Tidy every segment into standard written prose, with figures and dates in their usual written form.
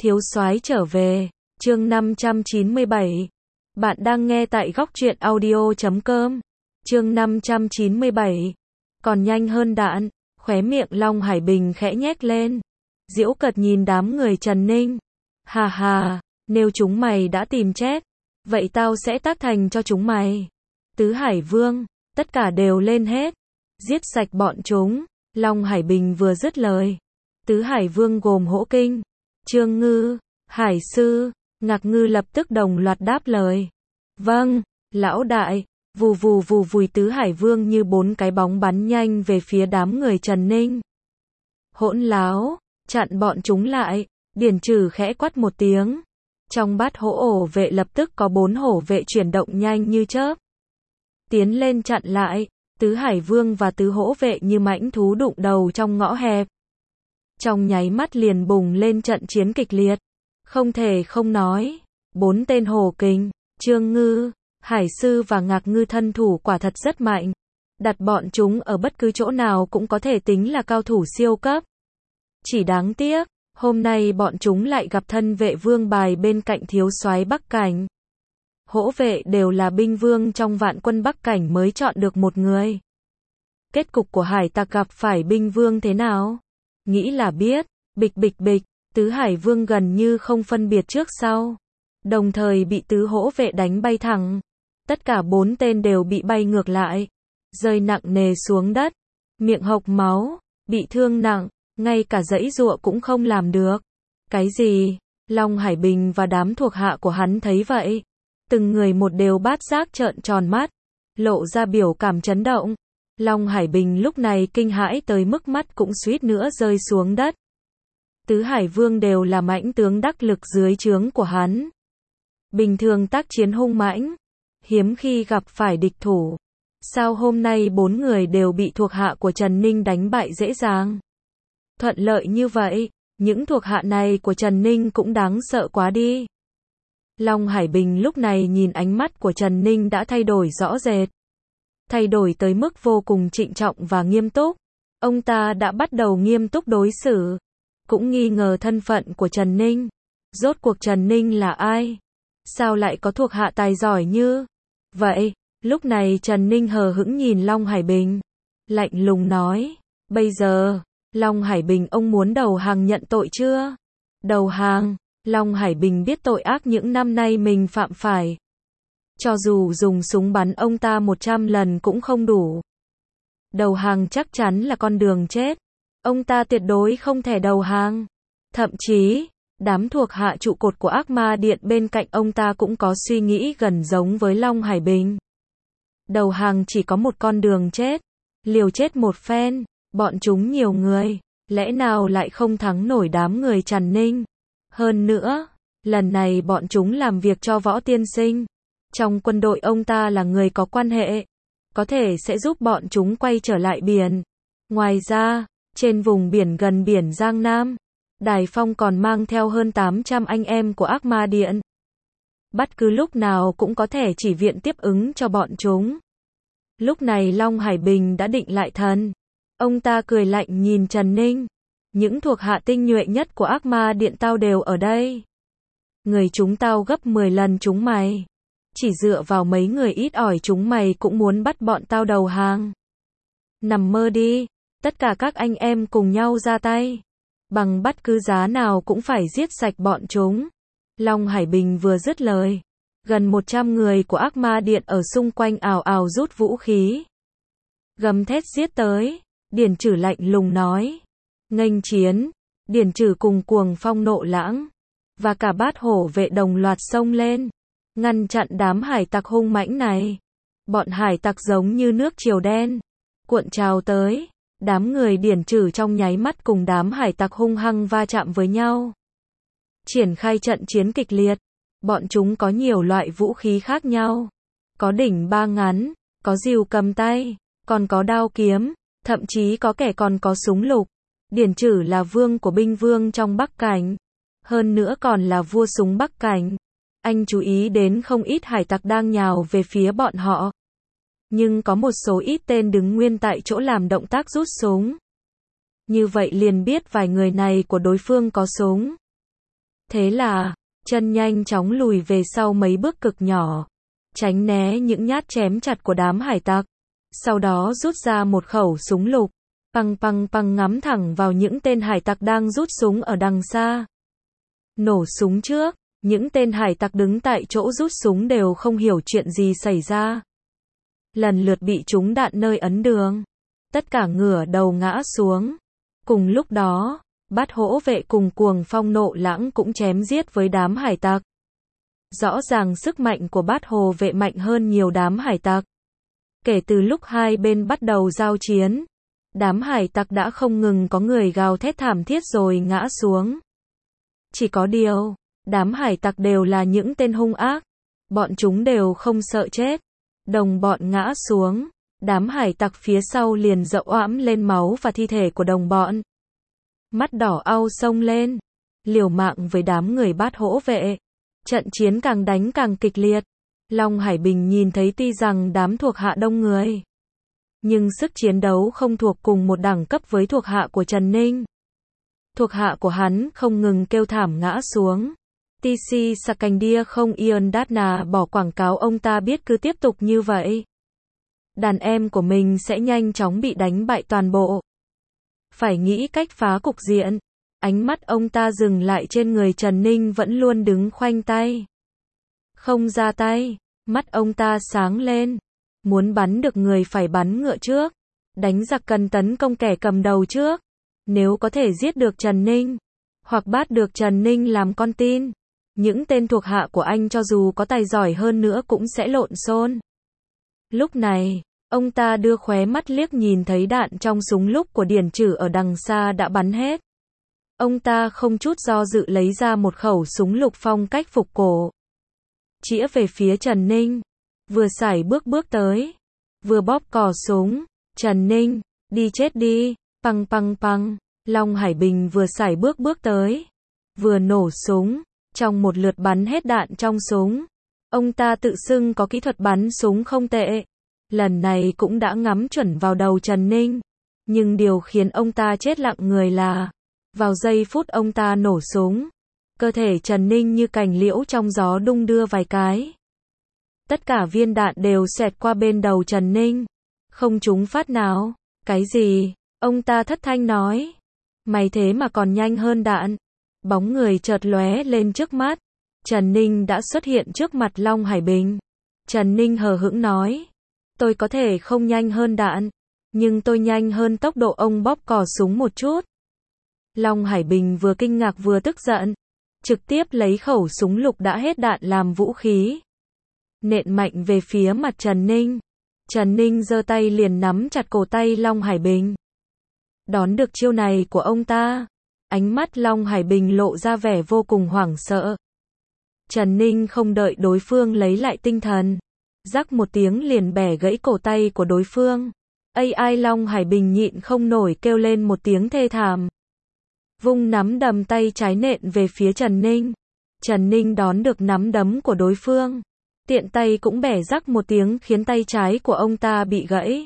Thiếu soái trở về, chương 597. Bạn đang nghe tại góc truyện audio.com. Chương 597. Còn nhanh hơn đạn, khóe miệng Long Hải Bình khẽ nhếch lên. Giễu cợt nhìn đám người Trần Ninh. Hà hà, nếu chúng mày đã tìm chết, vậy tao sẽ tác thành cho chúng mày. Tứ Hải Vương, tất cả đều lên hết. Giết sạch bọn chúng. Long Hải Bình vừa dứt lời. Tứ Hải Vương gồm Hỗ Kinh, Trương Ngư, Hải Sư, Ngạc Ngư lập tức đồng loạt đáp lời. Vâng, lão đại. Vù vù vù vùi Tứ Hải Vương như 4 cái bóng bắn nhanh về phía đám người Trần Ninh. Hỗn láo, chặn bọn chúng lại. Điển Trừ khẽ quát một tiếng. Trong bát hổ ổ vệ lập tức có 4 hổ vệ chuyển động nhanh như chớp. Tiến lên chặn lại. Tứ Hải Vương và tứ hổ vệ như mãnh thú đụng đầu trong ngõ hẹp. Trong nháy mắt liền bùng lên trận chiến kịch liệt. Không thể không nói, 4 tên Hổ Kinh, Trương Ngư, Hải Sư và Ngạc Ngư thân thủ quả thật rất mạnh. Đặt bọn chúng ở bất cứ chỗ nào cũng có thể tính là cao thủ siêu cấp. Chỉ đáng tiếc, hôm nay bọn chúng lại gặp thân vệ vương bài bên cạnh thiếu soái Bắc Cảnh. Hổ vệ đều là binh vương trong vạn quân Bắc Cảnh mới chọn được một người. Kết cục của hải tặc gặp phải binh vương thế nào? Nghĩ là biết, bịch bịch bịch, Tứ Hải Vương gần như không phân biệt trước sau. Đồng thời bị tứ hổ vệ đánh bay thẳng. Tất cả 4 tên đều bị bay ngược lại. Rơi nặng nề xuống đất. Miệng hộc máu, bị thương nặng, ngay cả giãy giụa cũng không làm được. Cái gì? Long Hải Bình và đám thuộc hạ của hắn thấy vậy. Từng người một đều bát giác trợn tròn mắt. Lộ ra biểu cảm chấn động. Long Hải Bình lúc này kinh hãi tới mức mắt cũng suýt nữa rơi xuống đất. Tứ Hải Vương đều là mãnh tướng đắc lực dưới trướng của hắn. Bình thường tác chiến hung mãnh, hiếm khi gặp phải địch thủ. Sao hôm nay 4 người đều bị thuộc hạ của Trần Ninh đánh bại dễ dàng? Thuận lợi như vậy, những thuộc hạ này của Trần Ninh cũng đáng sợ quá đi. Long Hải Bình lúc này nhìn ánh mắt của Trần Ninh đã thay đổi rõ rệt. Thay đổi tới mức vô cùng trịnh trọng và nghiêm túc. Ông ta đã bắt đầu nghiêm túc đối xử. Cũng nghi ngờ thân phận của Trần Ninh. Rốt cuộc Trần Ninh là ai? Sao lại có thuộc hạ tài giỏi như vậy? Lúc này Trần Ninh hờ hững nhìn Long Hải Bình. Lạnh lùng nói. Bây giờ, Long Hải Bình ông muốn đầu hàng nhận tội chưa? Đầu hàng. Long Hải Bình biết tội ác những năm nay mình phạm phải. Cho dù dùng súng bắn ông ta 100 lần cũng không đủ. Đầu hàng chắc chắn là con đường chết. Ông ta tuyệt đối không thể đầu hàng. Thậm chí, đám thuộc hạ trụ cột của Ác Ma Điện bên cạnh ông ta cũng có suy nghĩ gần giống với Long Hải Bình. Đầu hàng chỉ có một con đường chết. Liều chết một phen, bọn chúng nhiều người, lẽ nào lại không thắng nổi đám người Trần Ninh. Hơn nữa, lần này bọn chúng làm việc cho Võ Tiên Sinh. Trong quân đội ông ta là người có quan hệ, có thể sẽ giúp bọn chúng quay trở lại biển. Ngoài ra, trên vùng biển gần biển Giang Nam, Đài Phong còn mang theo hơn 800 anh em của Ác Ma Điện. Bất cứ lúc nào cũng có thể chỉ viện tiếp ứng cho bọn chúng. Lúc này Long Hải Bình đã định lại thần. Ông ta cười lạnh nhìn Trần Ninh. Những thuộc hạ tinh nhuệ nhất của Ác Ma Điện tao đều ở đây. Người chúng tao gấp 10 lần chúng mày. Chỉ dựa vào mấy người ít ỏi chúng mày cũng muốn bắt bọn tao đầu hàng. Nằm mơ đi. Tất cả các anh em cùng nhau ra tay. Bằng bất cứ giá nào cũng phải giết sạch bọn chúng. Long Hải Bình vừa dứt lời. Gần 100 người của Ác Ma Điện ở xung quanh ào ào rút vũ khí. Gầm thét giết tới. Điển Trừ lạnh lùng nói. Nghênh chiến. Điển Trừ cùng Cuồng Phong Nộ Lãng và cả bát hổ vệ đồng loạt xông lên. Ngăn chặn đám hải tặc hung mãnh này. Bọn hải tặc giống như nước triều đen. Cuộn trào tới. Đám người Điển Trừ trong nháy mắt cùng đám hải tặc hung hăng va chạm với nhau. Triển khai trận chiến kịch liệt. Bọn chúng có nhiều loại vũ khí khác nhau. Có đỉnh ba ngắn, có rìu cầm tay, còn có đao kiếm, thậm chí có kẻ còn có súng lục. Điển Trừ là vương của binh vương trong Bắc Cảnh. Hơn nữa còn là vua súng Bắc Cảnh. Anh chú ý đến không ít hải tặc đang nhào về phía bọn họ. Nhưng có một số ít tên đứng nguyên tại chỗ làm động tác rút súng. Như vậy liền biết vài người này của đối phương có súng. Thế là, chân nhanh chóng lùi về sau mấy bước cực nhỏ, tránh né những nhát chém chặt của đám hải tặc. Sau đó rút ra một khẩu súng lục, păng păng păng ngắm thẳng vào những tên hải tặc đang rút súng ở đằng xa. Nổ súng trước, những tên hải tặc đứng tại chỗ rút súng đều không hiểu chuyện gì xảy ra. Lần lượt bị trúng đạn nơi ấn đường. Tất cả ngửa đầu ngã xuống. Cùng lúc đó, Bát Hổ vệ cùng Cuồng Phong Nộ Lãng cũng chém giết với đám hải tặc. Rõ ràng sức mạnh của Bát Hổ vệ mạnh hơn nhiều đám hải tặc. Kể từ lúc hai bên bắt đầu giao chiến, đám hải tặc đã không ngừng có người gào thét thảm thiết rồi ngã xuống. Chỉ có điều, đám hải tặc đều là những tên hung ác. Bọn chúng đều không sợ chết. Đồng bọn ngã xuống, đám hải tặc phía sau liền dậu oãm lên máu và thi thể của đồng bọn. Mắt đỏ au xông lên, liều mạng với đám người Bát Hổ vệ. Trận chiến càng đánh càng kịch liệt. Long Hải Bình nhìn thấy tuy rằng đám thuộc hạ đông người, nhưng sức chiến đấu không thuộc cùng một đẳng cấp với thuộc hạ của Trần Ninh. Thuộc hạ của hắn không ngừng kêu thảm ngã xuống. TC Sakandia không Ian Datna bỏ quảng cáo ông ta biết cứ tiếp tục như vậy, đàn em của mình sẽ nhanh chóng bị đánh bại toàn bộ. Phải nghĩ cách phá cục diện. Ánh mắt ông ta dừng lại trên người Trần Ninh vẫn luôn đứng khoanh tay, không ra tay. Mắt ông ta sáng lên. Muốn bắn được người phải bắn ngựa trước. Đánh giặc cần tấn công kẻ cầm đầu trước. Nếu có thể giết được Trần Ninh, hoặc bắt được Trần Ninh làm con tin, những tên thuộc hạ của anh cho dù có tài giỏi hơn nữa cũng sẽ lộn xộn. Lúc này, ông ta đưa khóe mắt liếc nhìn thấy đạn trong súng lúc của Điển Trử ở đằng xa đã bắn hết. Ông ta không chút do dự lấy ra một khẩu súng lục phong cách phục cổ, chĩa về phía Trần Ninh. Vừa sải bước tới, vừa bóp cò súng. Trần Ninh, đi chết đi. Păng păng păng. Long Hải Bình vừa sải bước tới, vừa nổ súng. Trong một lượt bắn hết đạn trong súng. Ông ta tự xưng có kỹ thuật bắn súng không tệ. Lần này cũng đã ngắm chuẩn vào đầu Trần Ninh. Nhưng điều khiến ông ta chết lặng người là, vào giây phút ông ta nổ súng, cơ thể Trần Ninh như cành liễu trong gió đung đưa vài cái. Tất cả viên đạn đều xẹt qua bên đầu Trần Ninh, không trúng phát nào. Cái gì? Ông ta thất thanh nói. Mày thế mà còn nhanh hơn đạn. Bóng người chợt lóe lên trước mắt. Trần Ninh đã xuất hiện trước mặt Long Hải Bình. Trần Ninh hờ hững nói. Tôi có thể không nhanh hơn đạn, nhưng tôi nhanh hơn tốc độ ông bóp cò súng một chút. Long Hải Bình vừa kinh ngạc vừa tức giận. Trực tiếp lấy khẩu súng lục đã hết đạn làm vũ khí, nện mạnh về phía mặt Trần Ninh. Trần Ninh giơ tay liền nắm chặt cổ tay Long Hải Bình. Đón được chiêu này của ông ta, ánh mắt Long Hải Bình lộ ra vẻ vô cùng hoảng sợ. Trần Ninh không đợi đối phương lấy lại tinh thần, rắc một tiếng liền bẻ gãy cổ tay của đối phương. AI Long Hải Bình nhịn không nổi kêu lên một tiếng thê thảm. Vung nắm đấm tay trái nện về phía Trần Ninh. Trần Ninh đón được nắm đấm của đối phương, tiện tay cũng bẻ rắc một tiếng khiến tay trái của ông ta bị gãy.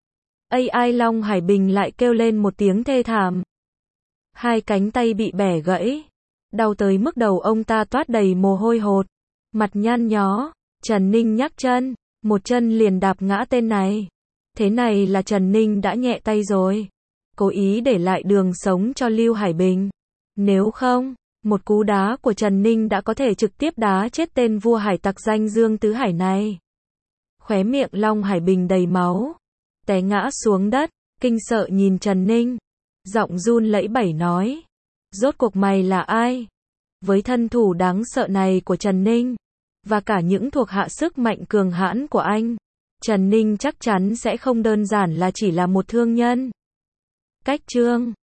AI Long Hải Bình lại kêu lên một tiếng thê thảm. Hai cánh tay bị bẻ gãy, đau tới mức đầu ông ta toát đầy mồ hôi hột, mặt nhăn nhó. Trần Ninh nhắc chân, một chân liền đạp ngã tên này. Thế này là Trần Ninh đã nhẹ tay rồi, cố ý để lại đường sống cho Lưu Hải Bình. Nếu không, một cú đá của Trần Ninh đã có thể trực tiếp đá chết tên vua hải tặc danh Dương Tứ Hải này. Khóe miệng Long Hải Bình đầy máu, té ngã xuống đất, kinh sợ nhìn Trần Ninh, giọng run lẩy bẩy nói. Rốt cuộc mày là ai? Với thân thủ đáng sợ này của Trần Ninh, và cả những thuộc hạ sức mạnh cường hãn của anh, Trần Ninh chắc chắn sẽ không đơn giản là chỉ là một thương nhân. Cách chương